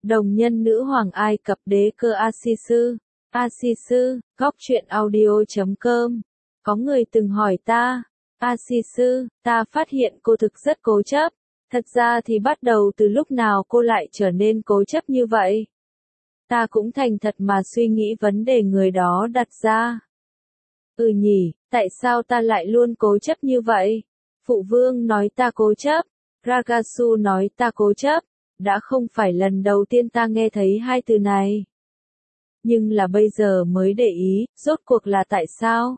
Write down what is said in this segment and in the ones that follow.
Đồng nhân nữ hoàng Ai Cập đế cơ Asisu. Asisu, góc truyện audio.com. Có người từng hỏi ta, Asisu, ta phát hiện cô thực rất cố chấp. Thật ra thì bắt đầu từ lúc nào cô lại trở nên cố chấp như vậy? Ta cũng thành thật mà suy nghĩ vấn đề người đó đặt ra. Nhỉ, tại sao ta lại luôn cố chấp như vậy? Phụ vương nói ta cố chấp, Ragasu nói ta cố chấp, đã không phải lần đầu tiên ta nghe thấy hai từ này. Nhưng là bây giờ mới để ý, rốt cuộc là tại sao?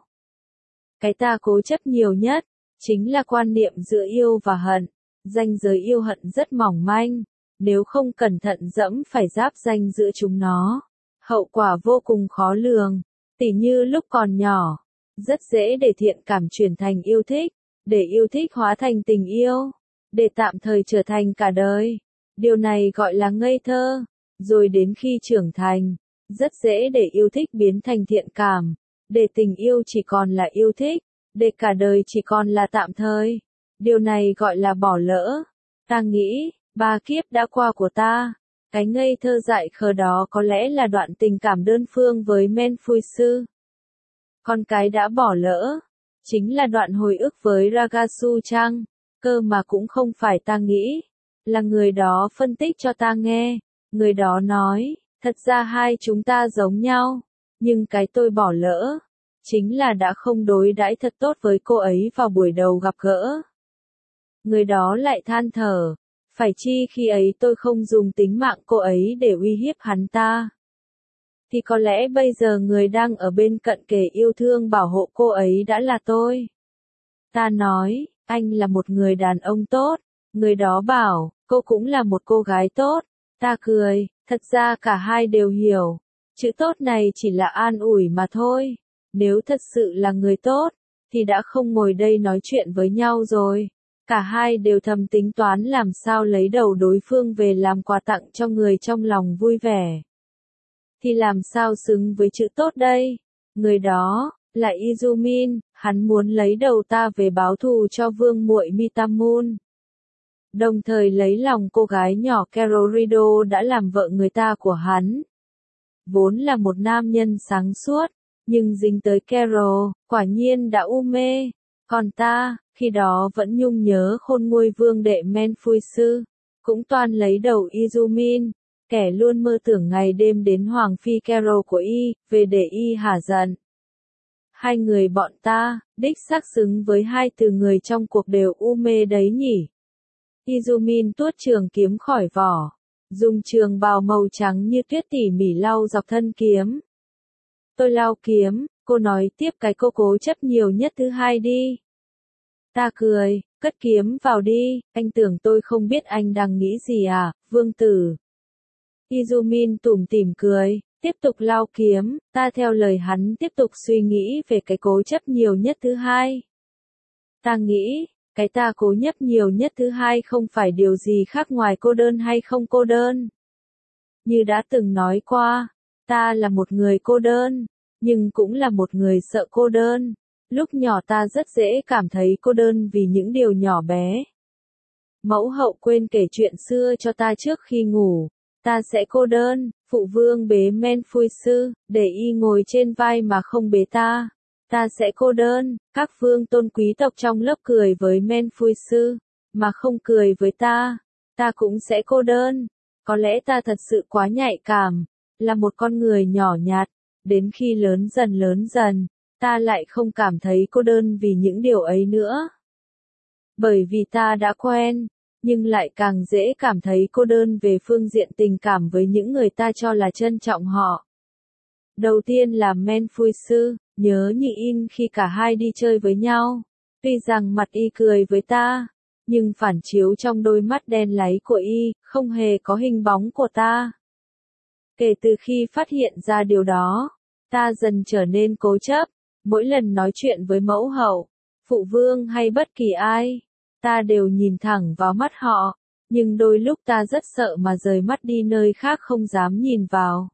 Cái ta cố chấp nhiều nhất, chính là quan niệm giữa yêu và hận. Ranh giới yêu hận rất mỏng manh, nếu không cẩn thận dẫm phải giáp ranh giữa chúng nó. Hậu quả vô cùng khó lường, tỉ như lúc còn nhỏ, rất dễ để thiện cảm chuyển thành yêu thích, để yêu thích hóa thành tình yêu, để tạm thời trở thành cả đời. Điều này gọi là ngây thơ, rồi đến khi trưởng thành, rất dễ để yêu thích biến thành thiện cảm, để tình yêu chỉ còn là yêu thích, để cả đời chỉ còn là tạm thời. Điều này gọi là bỏ lỡ. Ta nghĩ, 3 kiếp đã qua của ta, cái ngây thơ dại khờ đó có lẽ là đoạn tình cảm đơn phương với Menfuisu. Còn cái đã bỏ lỡ, chính là đoạn hồi ức với Ragasu chăng? Cơ mà cũng không phải ta nghĩ, là người đó phân tích cho ta nghe. Người đó nói, thật ra hai chúng ta giống nhau, nhưng cái tôi bỏ lỡ, chính là đã không đối đãi thật tốt với cô ấy vào buổi đầu gặp gỡ. Người đó lại than thở, phải chi khi ấy tôi không dùng tính mạng cô ấy để uy hiếp hắn ta. Thì có lẽ bây giờ người đang ở bên cận kề yêu thương bảo hộ cô ấy đã là tôi. Ta nói, anh là một người đàn ông tốt. Người đó bảo, cô cũng là một cô gái tốt. Ta cười, thật ra cả hai đều hiểu. Chữ tốt này chỉ là an ủi mà thôi. Nếu thật sự là người tốt, thì đã không ngồi đây nói chuyện với nhau rồi. Cả hai đều thầm tính toán làm sao lấy đầu đối phương về làm quà tặng cho người trong lòng vui vẻ. Thì làm sao xứng với chữ tốt đây? Người đó, là Izumin, hắn muốn lấy đầu ta về báo thù cho vương muội Mitamun. Đồng thời lấy lòng cô gái nhỏ Kerorido đã làm vợ người ta của hắn. Vốn là một nam nhân sáng suốt, nhưng dính tới Kero, quả nhiên đã u mê. Còn ta, khi đó vẫn nhung nhớ khôn nguôi vương đệ Menfuisu, cũng toan lấy đầu Izumin, kẻ luôn mơ tưởng ngày đêm đến hoàng phi Kero của y, về để y hả giận. Hai người bọn ta, đích xác xứng với hai từ người trong cuộc đều u mê đấy nhỉ. Izumin tuốt trường kiếm khỏi vỏ, dùng trường bào màu trắng như tuyết tỉ mỉ lau dọc thân kiếm. Tôi lau kiếm, cô nói tiếp cái cô cố chấp nhiều nhất thứ hai đi. Ta cười, cất kiếm vào đi, anh tưởng tôi không biết anh đang nghĩ gì à, vương tử. Izumin tủm tỉm cười, tiếp tục lau kiếm, ta theo lời hắn tiếp tục suy nghĩ về cái cố chấp nhiều nhất thứ hai. Ta nghĩ, cái ta cố chấp nhiều nhất thứ hai không phải điều gì khác ngoài cô đơn hay không cô đơn. Như đã từng nói qua, ta là một người cô đơn, nhưng cũng là một người sợ cô đơn. Lúc nhỏ ta rất dễ cảm thấy cô đơn vì những điều nhỏ bé. Mẫu hậu quên kể chuyện xưa cho ta trước khi ngủ. Ta sẽ cô đơn, phụ vương bế Menfuisu, để y ngồi trên vai mà không bế ta. Ta sẽ cô đơn, các vương tôn quý tộc trong lớp cười với Menfuisu, mà không cười với ta. Ta cũng sẽ cô đơn. Có lẽ ta thật sự quá nhạy cảm, là một con người nhỏ nhặt. Đến khi lớn dần, ta lại không cảm thấy cô đơn vì những điều ấy nữa. Bởi vì ta đã quen, nhưng lại càng dễ cảm thấy cô đơn về phương diện tình cảm với những người ta cho là trân trọng họ. Đầu tiên là Menfuisu, nhớ như in khi cả hai đi chơi với nhau. Tuy rằng mặt y cười với ta, nhưng phản chiếu trong đôi mắt đen láy của y, không hề có hình bóng của ta. Kể từ khi phát hiện ra điều đó, ta dần trở nên cố chấp. Mỗi lần nói chuyện với mẫu hậu, phụ vương hay bất kỳ ai, ta đều nhìn thẳng vào mắt họ, nhưng đôi lúc ta rất sợ mà rời mắt đi nơi khác không dám nhìn vào.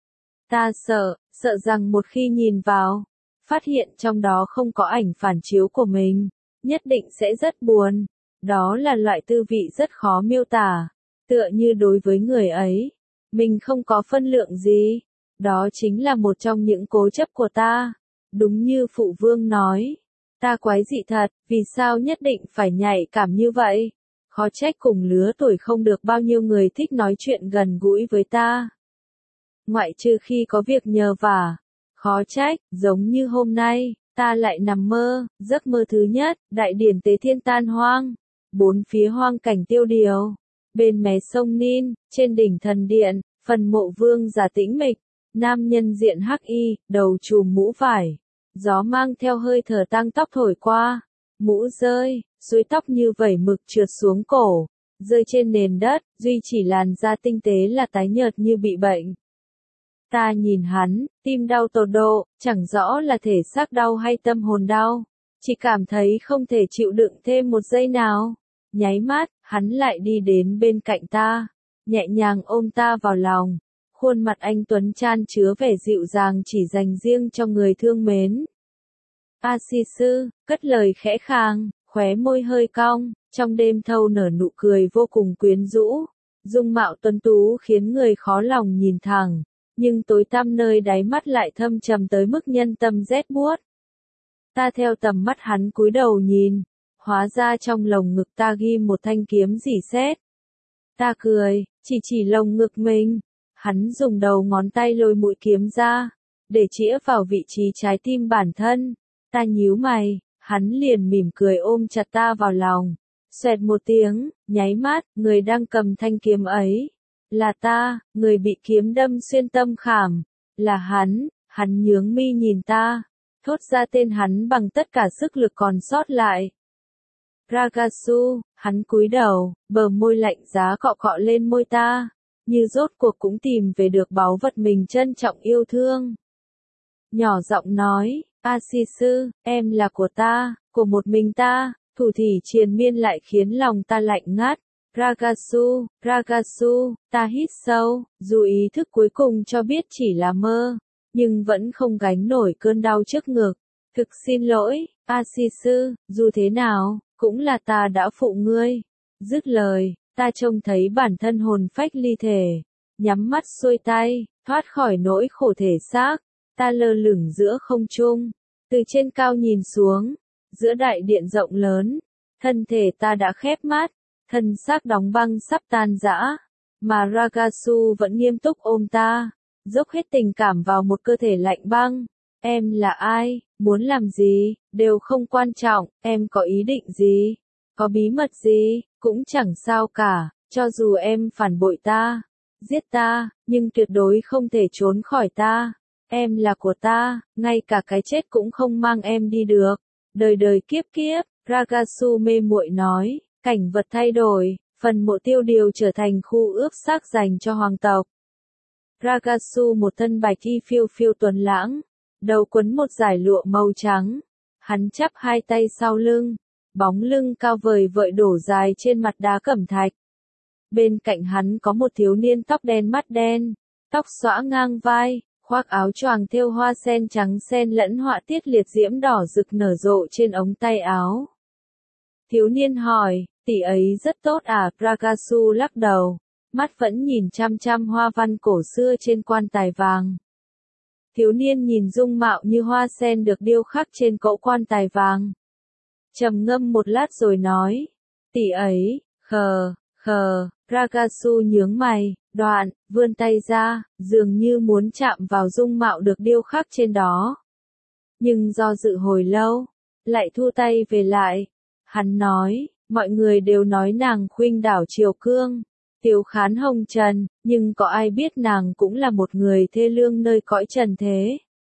Ta sợ rằng một khi nhìn vào, phát hiện trong đó không có ảnh phản chiếu của mình, nhất định sẽ rất buồn. Đó là loại tư vị rất khó miêu tả, tựa như đối với người ấy, Mình không có phân lượng gì. Đó chính là một trong những cố chấp của ta. Đúng như phụ vương nói. Ta quái dị thật, vì sao nhất định phải nhạy cảm như vậy? Khó trách cùng lứa tuổi không được bao nhiêu người thích nói chuyện gần gũi với ta. Ngoại trừ khi có việc nhờ vả. Khó trách, giống như hôm nay, ta lại nằm mơ, giấc mơ thứ nhất, đại điển tế thiên tan hoang. Bốn phía hoang cảnh tiêu điều. Bên mé sông Nin, trên đỉnh thần điện, phần mộ vương giả tĩnh mịch. Nam nhân diện hắc y, đầu trùm mũ vải. Gió mang theo hơi thở tang tóc thổi qua. Mũ rơi, suối tóc như vẩy mực trượt xuống cổ. Rơi trên nền đất, duy chỉ làn da tinh tế là tái nhợt như bị bệnh. Ta nhìn hắn, tim đau tột độ, chẳng rõ là thể xác đau hay tâm hồn đau. Chỉ cảm thấy không thể chịu đựng thêm một giây nào. Nháy mắt, hắn lại đi đến bên cạnh ta. Nhẹ nhàng ôm ta vào lòng. Khuôn mặt anh tuấn chan chứa vẻ dịu dàng chỉ dành riêng cho người thương mến. A Si Sư, cất lời khẽ khàng, khóe môi hơi cong, trong đêm thâu nở nụ cười vô cùng quyến rũ. Dung mạo tuấn tú khiến người khó lòng nhìn thẳng, nhưng tối tăm nơi đáy mắt lại thâm trầm tới mức nhân tâm rét buốt. Ta theo tầm mắt hắn cúi đầu nhìn, hóa ra trong lồng ngực ta ghi một thanh kiếm rỉ sét. Ta cười, chỉ lồng ngực mình. Hắn dùng đầu ngón tay lôi mũi kiếm ra, để chĩa vào vị trí trái tim bản thân. Ta nhíu mày, hắn liền mỉm cười ôm chặt ta vào lòng. Xoẹt một tiếng, nháy mắt, người đang cầm thanh kiếm ấy. Là ta, người bị kiếm đâm xuyên tâm khảm. Là hắn nhướng mi nhìn ta. Thốt ra tên hắn bằng tất cả sức lực còn sót lại. Ragasu, hắn cúi đầu, bờ môi lạnh giá cọ cọ lên môi ta. Như rốt cuộc cũng tìm về được báu vật mình trân trọng yêu thương. Nhỏ giọng nói, A Si Sư, em là của ta, của một mình ta, thủ thỉ triền miên lại khiến lòng ta lạnh ngắt. Ragasu, ta hít sâu, dù ý thức cuối cùng cho biết chỉ là mơ, nhưng vẫn không gánh nổi cơn đau trước ngực. Thực xin lỗi, A Si Sư, dù thế nào, cũng là ta đã phụ ngươi. Dứt lời, ta trông thấy bản thân hồn phách ly thể, nhắm mắt xuôi tay, thoát khỏi nỗi khổ thể xác. Ta lơ lửng giữa không trung, từ trên cao nhìn xuống, giữa đại điện rộng lớn, thân thể ta đã khép mắt, thân xác đóng băng sắp tan rã, mà Ragasu vẫn nghiêm túc ôm ta, dốc hết tình cảm vào một cơ thể lạnh băng. Em là ai, muốn làm gì, đều không quan trọng, em có ý định gì, có bí mật gì, cũng chẳng sao cả, cho dù em phản bội ta, giết ta, nhưng tuyệt đối không thể trốn khỏi ta. Em là của ta, ngay cả cái chết cũng không mang em đi được. Đời đời kiếp kiếp, Ragasu mê muội nói, cảnh vật thay đổi, phần mộ tiêu điều trở thành khu ướp xác dành cho hoàng tộc. Ragasu một thân bạch y phiêu phiêu tuấn lãng, đầu quấn một dải lụa màu trắng. Hắn chắp hai tay sau lưng, bóng lưng cao vời vợi đổ dài trên mặt đá cẩm thạch. Bên cạnh hắn có một thiếu niên tóc đen mắt đen, tóc xõa ngang vai, khoác áo choàng thêu hoa sen trắng xen lẫn họa tiết liệt diễm đỏ rực nở rộ trên ống tay áo. Thiếu niên hỏi, tỷ ấy rất tốt à? Ragasu lắc đầu, mắt vẫn nhìn chăm chăm hoa văn cổ xưa trên quan tài vàng. Thiếu niên nhìn dung mạo như hoa sen được điêu khắc trên cỗ quan tài vàng. Trầm ngâm một lát rồi nói, tỷ ấy, khờ, Ragasu nhướng mày, đoạn, vươn tay ra, dường như muốn chạm vào dung mạo được điêu khắc trên đó. Nhưng do dự hồi lâu, lại thu tay về lại. Hắn nói, mọi người đều nói nàng khuynh đảo triều cương, tiếu khán hồng trần, nhưng có ai biết nàng cũng là một người thê lương nơi cõi trần thế.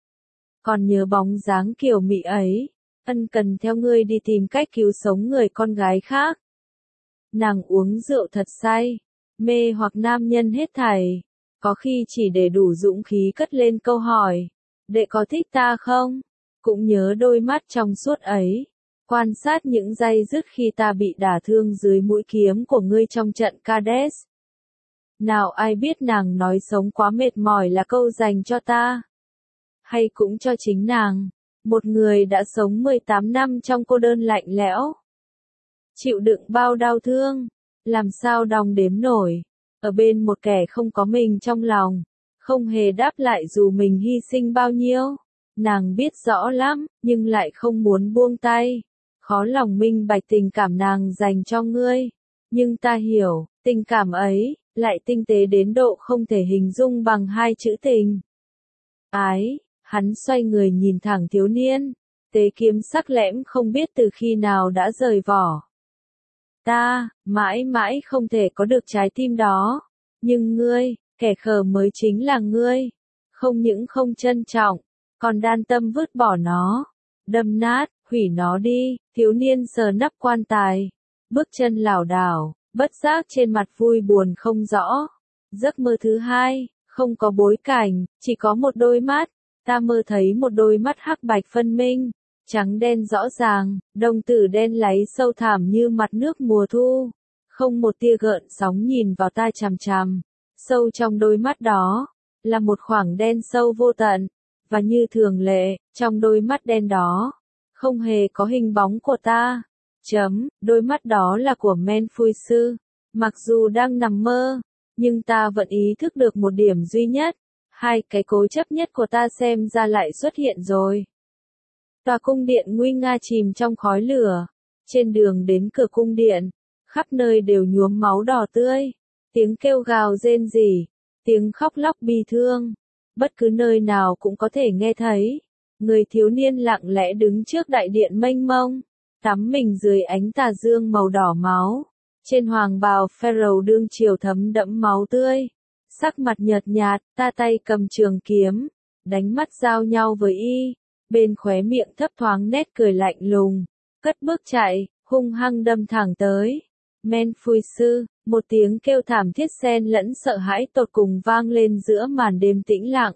Còn nhớ bóng dáng kiều mị ấy, ân cần theo ngươi đi tìm cách cứu sống người con gái khác. Nàng uống rượu thật say, mê hoặc nam nhân hết thảy, có khi chỉ để đủ dũng khí cất lên câu hỏi, đệ có thích ta không? Cũng nhớ đôi mắt trong suốt ấy, quan sát những giây dứt khi ta bị đả thương dưới mũi kiếm của ngươi trong trận Kades. Nào ai biết nàng nói sống quá mệt mỏi là câu dành cho ta, hay cũng cho chính nàng, một người đã sống 18 năm trong cô đơn lạnh lẽo. Chịu đựng bao đau thương, làm sao đong đếm nổi. ở bên một kẻ không có mình trong lòng, không hề đáp lại dù mình hy sinh bao nhiêu. Nàng biết rõ lắm, nhưng lại không muốn buông tay. Khó lòng minh bạch tình cảm nàng dành cho ngươi. Nhưng ta hiểu, tình cảm ấy, lại tinh tế đến độ không thể hình dung bằng hai chữ tình. Ái, hắn xoay người nhìn thẳng thiếu niên. Tế kiếm sắc lẽm không biết từ khi nào đã rời vỏ. Ta, mãi mãi không thể có được trái tim đó. Nhưng ngươi, kẻ khờ mới chính là ngươi. Không những không trân trọng, còn đan tâm vứt bỏ nó. Đâm nát, hủy nó đi, thiếu niên sờ nắp quan tài. Bước chân lảo đảo, bất giác trên mặt vui buồn không rõ. Giấc mơ thứ hai, không có bối cảnh, chỉ có một đôi mắt. Ta mơ thấy một đôi mắt hắc bạch phân minh, trắng đen rõ ràng, đồng tử đen láy sâu thẳm như mặt nước mùa thu. Không một tia gợn sóng nhìn vào ta chằm chằm. Sâu trong đôi mắt đó, là một khoảng đen sâu vô tận. Và như thường lệ, trong đôi mắt đen đó, không hề có hình bóng của ta. Đôi mắt đó là của Menfuisu. Mặc dù đang nằm mơ, nhưng ta vẫn ý thức được một điểm duy nhất. Hai cái cố chấp nhất của ta xem ra lại xuất hiện rồi. Tòa cung điện nguy nga chìm trong khói lửa. Trên đường đến cửa cung điện, khắp nơi đều nhuốm máu đỏ tươi. Tiếng kêu gào rên rỉ, tiếng khóc lóc bi thương. Bất cứ nơi nào cũng có thể nghe thấy. Người thiếu niên lặng lẽ đứng trước đại điện mênh mông, tắm mình dưới ánh tà dương màu đỏ máu. Trên hoàng bào Pharaoh đương triều thấm đẫm máu tươi. Sắc mặt nhợt nhạt, ta tay cầm trường kiếm, đánh mắt giao nhau với y. Bên khóe miệng thấp thoáng nét cười lạnh lùng, cất bước chạy, hung hăng đâm thẳng tới. Menfuisu, một tiếng kêu thảm thiết xen lẫn sợ hãi tột cùng vang lên giữa màn đêm tĩnh lặng.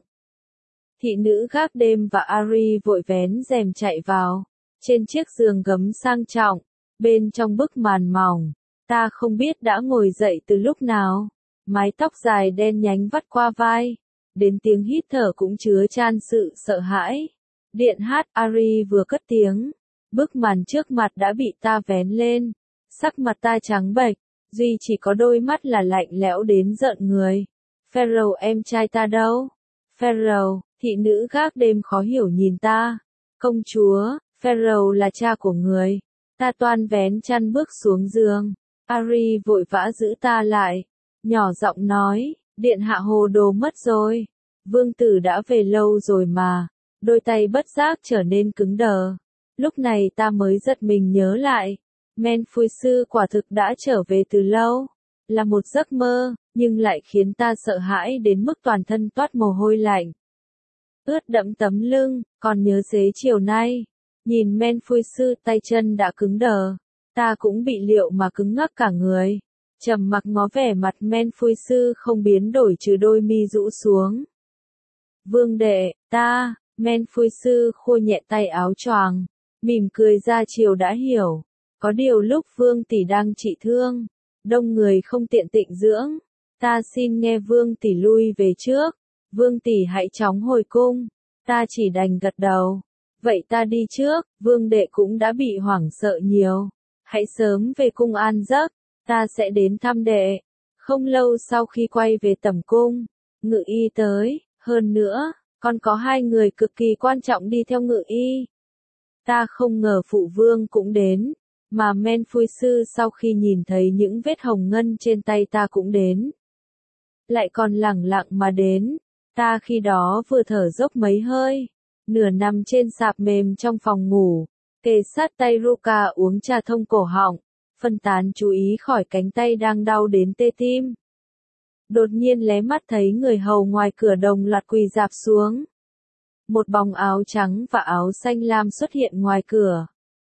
Thị nữ gác đêm và Ari vội vén rèm chạy vào. Trên chiếc giường gấm sang trọng, bên trong bức màn mỏng, ta không biết đã ngồi dậy từ lúc nào. Mái tóc dài đen nhánh vắt qua vai, đến tiếng hít thở cũng chứa chan sự sợ hãi. Điện hát Ari vừa cất tiếng, bức màn trước mặt đã bị ta vén lên. Sắc mặt ta trắng bệch, duy chỉ có đôi mắt là lạnh lẽo đến rợn người. Pharaoh em trai ta đâu? Pharaoh, thị nữ gác đêm khó hiểu nhìn ta. Công chúa, Pharaoh là cha của người. Ta toan vén chăn bước xuống giường. Ari vội vã giữ ta lại, nhỏ giọng nói, điện hạ hồ đồ mất rồi. Vương tử đã về lâu rồi mà. Đôi tay bất giác trở nên cứng đờ. Lúc này ta mới giật mình nhớ lại. Menfuisu quả thực đã trở về từ lâu. Là một giấc mơ, nhưng lại khiến ta sợ hãi đến mức toàn thân toát mồ hôi lạnh. Ướt đẫm tấm lưng, còn nhớ xế chiều nay. Nhìn Menfuisu tay chân đã cứng đờ. Ta cũng bị liệu mà cứng ngắc cả người. Trầm mặc ngó vẻ mặt Menfuisu không biến đổi trừ đôi mi rũ xuống. Vương đệ, ta, Menfuisu khua nhẹ tay áo choàng, mỉm cười ra chiều đã hiểu. Có điều lúc Vương tỷ đang trị thương, đông người không tiện tịnh dưỡng. Ta xin nghe Vương tỷ lui về trước. Vương tỷ hãy chóng hồi cung. Ta chỉ đành gật đầu. Vậy ta đi trước, Vương đệ cũng đã bị hoảng sợ nhiều. Hãy sớm về cung an giấc, ta sẽ đến thăm đệ. Không lâu sau khi quay về tẩm cung, Ngự y tới, hơn nữa, còn có hai người cực kỳ quan trọng đi theo Ngự y. Ta không ngờ phụ vương cũng đến, mà Menfuisu sau khi nhìn thấy những vết hồng ngân trên tay ta cũng đến. Lại còn lẳng lặng mà đến, ta khi đó vừa thở dốc mấy hơi, nửa nằm trên sạp mềm trong phòng ngủ, kề sát tay Ruka uống trà thông cổ họng, phân tán chú ý khỏi cánh tay đang đau đến tê tim. Đột nhiên lé mắt thấy người hầu ngoài cửa đồng loạt quỳ rạp xuống. Một bóng áo trắng và áo xanh lam xuất hiện ngoài cửa.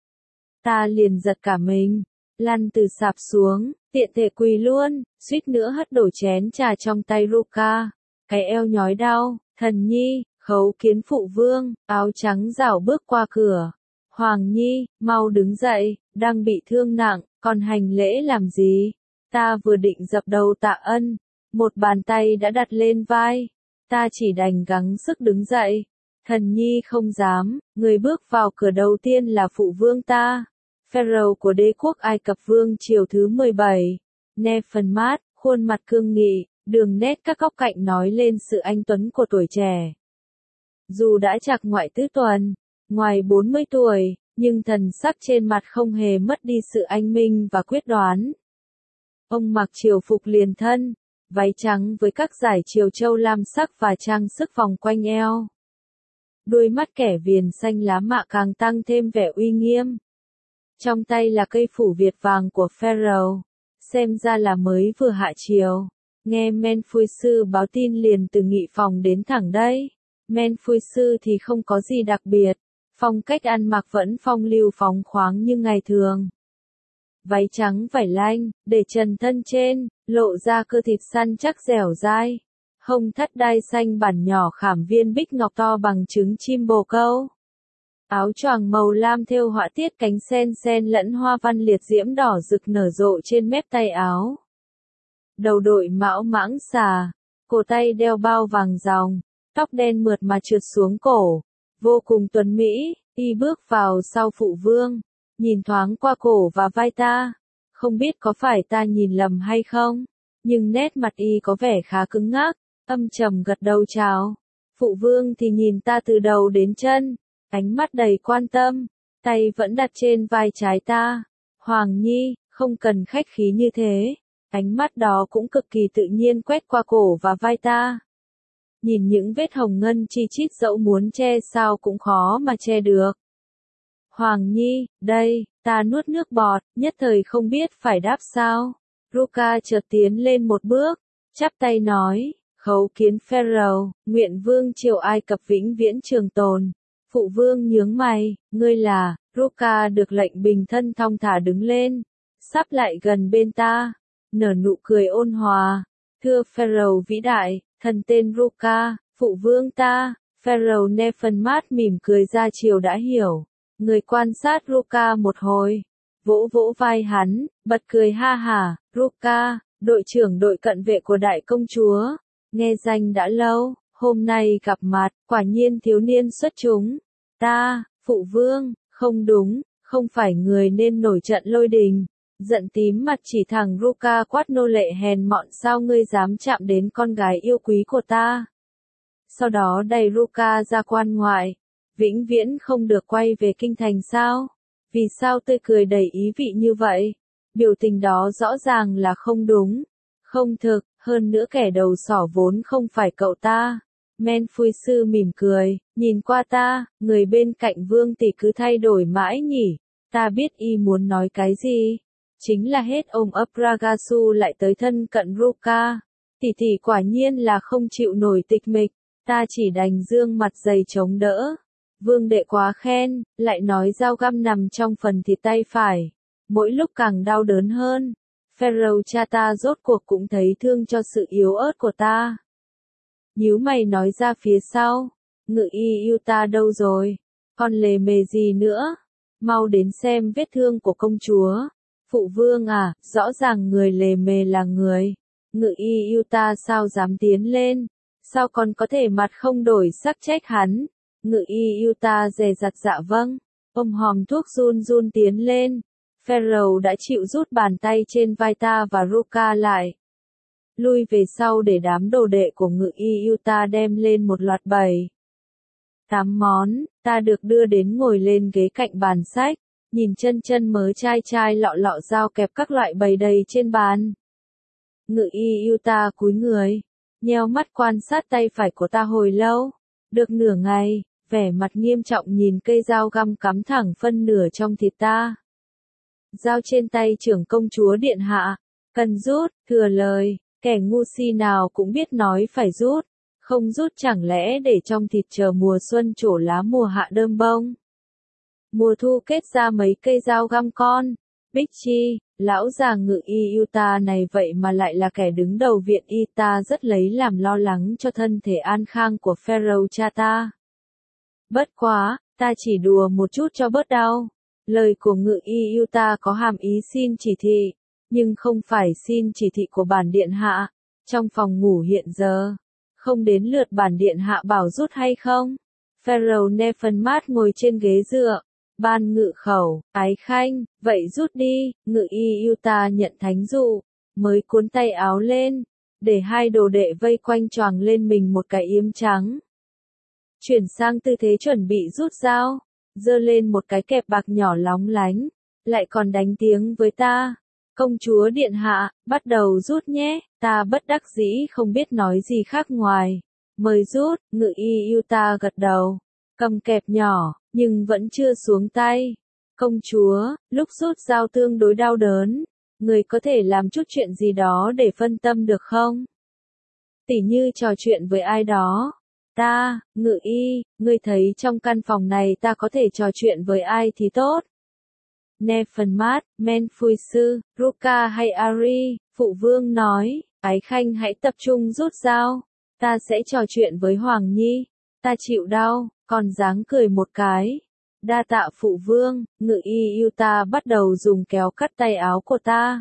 Ta liền giật cả mình, lăn từ sạp xuống, tiện thể quỳ luôn, suýt nữa hất đổ chén trà trong tay Ruka. Cái eo nhói đau, thần nhi, khấu kiến phụ vương, áo trắng rảo bước qua cửa. Hoàng nhi, mau đứng dậy, đang bị thương nặng, còn hành lễ làm gì? Ta vừa định dập đầu tạ ân, một bàn tay đã đặt lên vai. Ta chỉ đành gắng sức đứng dậy. Thần nhi không dám, người bước vào cửa đầu tiên là phụ vương ta. Pharaoh của đế quốc Ai Cập vương triều thứ 17. Nefermat, Khuôn mặt cương nghị, đường nét các góc cạnh nói lên sự anh tuấn của tuổi trẻ. Dù đã trạc ngoại tứ tuần, ngoài 40 tuổi, nhưng thần sắc trên mặt không hề mất đi sự anh minh và quyết đoán. Ông mặc triều phục liền thân, váy trắng với các dải triều châu lam sắc và trang sức vòng quanh eo. Đuôi mắt kẻ viền xanh lá mạ càng tăng thêm vẻ uy nghiêm. Trong tay là cây phủ Việt vàng của Pharaoh, xem ra là mới vừa hạ triều. Nghe Menphui sư báo tin liền từ nghị phòng đến thẳng đây. Menphui sư thì không có gì đặc biệt, phong cách ăn mặc vẫn phong lưu phóng khoáng như ngày thường. Váy trắng vải lanh, để trần thân trên, lộ ra cơ thịt săn chắc dẻo dai. Hông thắt đai xanh bản nhỏ khảm viên bích ngọc to bằng trứng chim bồ câu. Áo choàng màu lam thêu họa tiết cánh sen sen lẫn hoa văn liệt diễm đỏ rực nở rộ trên mép tay áo. Đầu đội mão mãng xà, cổ tay đeo bao vàng ròng, tóc đen mượt mà trượt xuống cổ, vô cùng tuấn mỹ. Y bước vào sau phụ vương, nhìn thoáng qua cổ và vai ta, không biết có phải ta nhìn lầm hay không, nhưng nét mặt y có vẻ khá cứng ngắc, âm trầm gật đầu chào. Phụ vương thì nhìn ta từ đầu đến chân, ánh mắt đầy quan tâm, tay vẫn đặt trên vai trái ta. Hoàng Nhi, không cần khách khí như thế. Ánh mắt đó cũng cực kỳ tự nhiên quét qua cổ và vai ta. Nhìn những vết hồng ngân chi chít dẫu muốn che sao cũng khó mà che được. Hoàng Nhi, đây, ta nuốt nước bọt, nhất thời không biết phải đáp sao. Ruka chợt tiến lên một bước, chắp tay nói, khấu kiến Pharaoh, nguyện vương triều Ai Cập vĩnh viễn trường tồn. Phụ vương nhướng mày, ngươi là, Ruka được lệnh bình thân thong thả đứng lên, sắp lại gần bên ta, nở nụ cười ôn hòa. Thưa Pharaoh vĩ đại, thần tên Ruka, phụ vương ta. Pharaoh Nefermat mỉm cười ra chiều đã hiểu. Người quan sát Ruka một hồi, vỗ vỗ vai hắn, bật cười ha hả. Ruka, đội trưởng đội cận vệ của đại công chúa, nghe danh đã lâu, hôm nay gặp mặt, quả nhiên thiếu niên xuất chúng. Ta, phụ vương, không đúng, không phải người nên nổi trận lôi đình. Giận tím mặt chỉ thẳng Ruka quát, nô lệ hèn mọn, sao ngươi dám chạm đến con gái yêu quý của ta. Sau đó đẩy Ruka ra quan ngoại. Vĩnh viễn không được quay về kinh thành sao? Vì sao tươi cười đầy ý vị như vậy? Biểu tình đó rõ ràng là không đúng, không thực, hơn nữa kẻ đầu sỏ vốn không phải cậu ta. Menphui sư mỉm cười, nhìn qua ta, người bên cạnh vương tỷ cứ thay đổi mãi nhỉ. Ta biết y muốn nói cái gì. Chính là hết ông Abragasu lại tới thân cận Ruka. Tỷ tỷ quả nhiên là không chịu nổi tịch mịch, ta chỉ đành dương mặt dày chống đỡ. Vương đệ quá khen, lại nói dao găm nằm trong phần thịt tay phải. Mỗi lúc càng đau đớn hơn. Pharaoh cha ta rốt cuộc cũng thấy thương cho sự yếu ớt của ta. Nhíu mày nói ra phía sau. Ngự y yêu ta đâu rồi? Còn lề mề gì nữa? Mau đến xem vết thương của công chúa. Phụ vương à, rõ ràng người lề mề là người. Ngự y yêu ta sao dám tiến lên? Sao còn có thể mặt không đổi sắc trách hắn? Ngự y yêu ta dè dặt dạ vâng. Ông hòm thuốc run run tiến lên. Pharaoh đã chịu rút bàn tay trên vai ta và Ruka lại. Lui về sau để đám đồ đệ của ngự y yêu ta đem lên một loạt bày. 8 món, ta được đưa đến ngồi lên ghế cạnh bàn sách, nhìn chân mớ chai chai lọ lọ dao kẹp các loại bày đầy trên bàn. Ngự y yêu ta cúi người, nheo mắt quan sát tay phải của ta hồi lâu, được nửa ngày, vẻ mặt nghiêm trọng nhìn cây dao găm cắm thẳng phân nửa trong thịt ta. Dao trên tay trưởng công chúa điện hạ, cần rút, thừa lời, kẻ ngu si nào cũng biết nói phải rút, không rút chẳng lẽ để trong thịt chờ mùa xuân trổ lá mùa hạ đơm bông. Mùa thu kết ra mấy cây dao găm con. Bích Chi, lão già ngự y yêu ta này vậy mà lại là kẻ đứng đầu viện y, ta rất lấy làm lo lắng cho thân thể an khang của Pharaoh cha ta. Bất quá, ta chỉ đùa một chút cho bớt đau. Lời của ngự y yêu ta có hàm ý xin chỉ thị, nhưng không phải xin chỉ thị của bản điện hạ. Trong phòng ngủ hiện giờ, không đến lượt bản điện hạ bảo rút hay không? Pharaoh Nefermat ngồi trên ghế dựa. Ban ngự khẩu, ái khanh, vậy rút đi. Ngự y yêu ta nhận thánh dụ. mới cuốn tay áo lên, để hai đồ đệ vây quanh choàng lên mình một cái yếm trắng. Chuyển sang tư thế chuẩn bị rút dao, giơ lên một cái kẹp bạc nhỏ lóng lánh, lại còn đánh tiếng với ta. Công chúa điện hạ, bắt đầu rút nhé, ta bất đắc dĩ không biết nói gì khác ngoài. Mời rút, Ngự y Yuta gật đầu, cầm kẹp nhỏ, nhưng vẫn chưa xuống tay. Công chúa, lúc rút dao tương đối đau đớn, người có thể làm chút chuyện gì đó để phân tâm được không? Tỉ như trò chuyện với ai đó. Ta, Ngự y, ngươi thấy trong căn phòng này ta có thể trò chuyện với ai thì tốt. Nephenmat, Menfuisu, Ruka hay Ari, phụ vương nói, Ái Khanh hãy tập trung rút dao, ta sẽ trò chuyện với Hoàng Nhi, ta chịu đau, còn dáng cười một cái. Đa tạ phụ vương, Ngự y Yuta bắt đầu dùng kéo cắt tay áo của ta.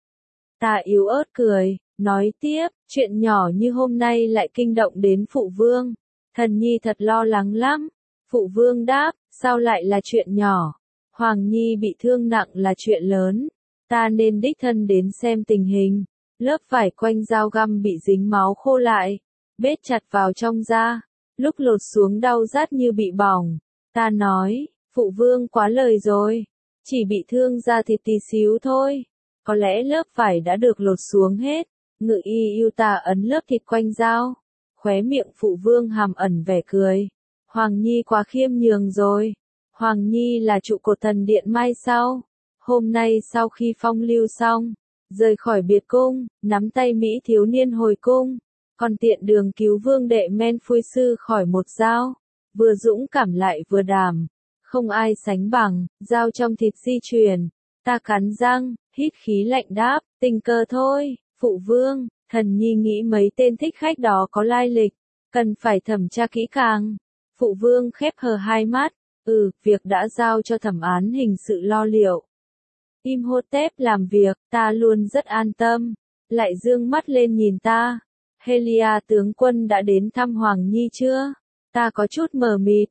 Ta yếu ớt cười, nói tiếp, chuyện nhỏ như hôm nay lại kinh động đến phụ vương. Thần Nhi thật lo lắng lắm. Phụ vương đáp, sao lại là chuyện nhỏ? Hoàng Nhi bị thương nặng là chuyện lớn. Ta nên đích thân đến xem tình hình. Lớp vải quanh dao găm bị dính máu khô lại. Bết chặt vào trong da. Lúc lột xuống đau rát như bị bỏng. Ta nói, phụ vương quá lời rồi. Chỉ bị thương da thịt tí xíu thôi. Có lẽ lớp vải đã được lột xuống hết. Ngự y Yuta ấn lớp thịt quanh dao. Khóe miệng phụ vương hàm ẩn vẻ cười. Hoàng Nhi quá khiêm nhường rồi. Hoàng Nhi là trụ cột thần điện mai sau. Hôm nay sau khi phong lưu xong, rời khỏi biệt cung, nắm tay Mỹ thiếu niên hồi cung, còn tiện đường cứu vương đệ Menfuisu khỏi một dao. Vừa dũng cảm lại vừa đảm. Không ai sánh bằng, dao trong thịt di chuyển. Ta cắn răng, hít khí lạnh đáp, tình cờ thôi, phụ vương. Thần Nhi nghĩ mấy tên thích khách đó có lai lịch, cần phải thẩm tra kỹ càng. Phụ vương khép hờ hai mắt, việc đã giao cho thẩm án hình sự lo liệu. Imhotep làm việc, ta luôn rất an tâm. Lại dương mắt lên nhìn ta. Helia tướng quân đã đến thăm Hoàng Nhi chưa? Ta có chút mờ mịt.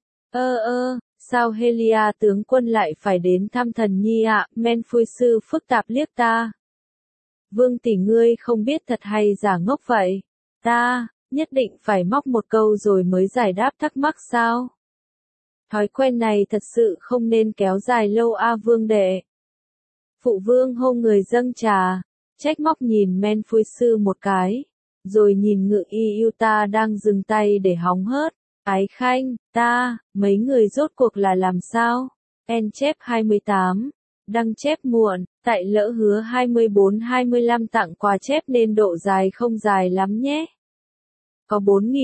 Sao Helia tướng quân lại phải đến thăm thần Nhi ạ? Menfuisu phức tạp liếc ta. Vương tỷ ngươi không biết thật hay giả ngốc vậy? Ta, nhất định phải móc một câu rồi mới giải đáp thắc mắc sao? Thói quen này thật sự không nên kéo dài lâu vương đệ. Phụ vương hô người dâng trà, trách móc nhìn Menfuisu một cái, rồi nhìn Ngự y Yuta đang dừng tay để hóng hớt. Ái Khanh, ta, mấy người rốt cuộc là làm sao? En chép 28. Đăng chép muộn, tại lỡ hứa 24-25 tặng quà chép nên độ dài không dài lắm nhé. Có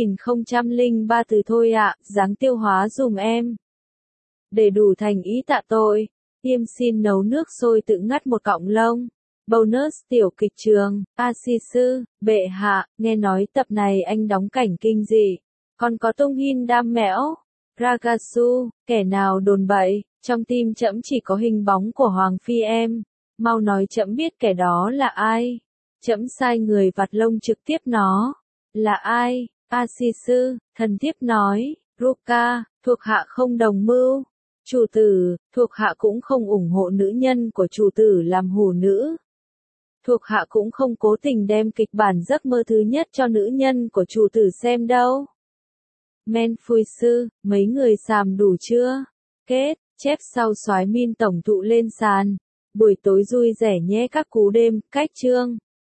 4003 từ thôi ạ, dáng tiêu hóa dùm em. Để đủ thành ý tạ tội, Tiêm xin nấu nước sôi tự ngắt một cọng lông. Bonus tiểu kịch trường, Asisu, bệ hạ, nghe nói tập này anh đóng cảnh kinh dị. Còn có tung hin đam mẽo. Ragasu, kẻ nào đồn bậy, trong tim trẫm chỉ có hình bóng của Hoàng Phi em. Mau nói trẫm biết kẻ đó là ai. Trẫm sai người vặt lông trực tiếp nó. Là ai? Asisu, thần thiếp nói, Ruka, thuộc hạ không đồng mưu. Chủ tử, thuộc hạ cũng không ủng hộ nữ nhân của chủ tử làm hủ nữ. Thuộc hạ cũng không cố tình đem kịch bản giấc mơ thứ nhất cho nữ nhân của chủ tử xem đâu. Menfuisu, mấy người xàm đủ chưa? Kết, chép sau soái min tổng thụ lên sàn. Buổi tối vui vẻ nhé các cú đêm, cách chương.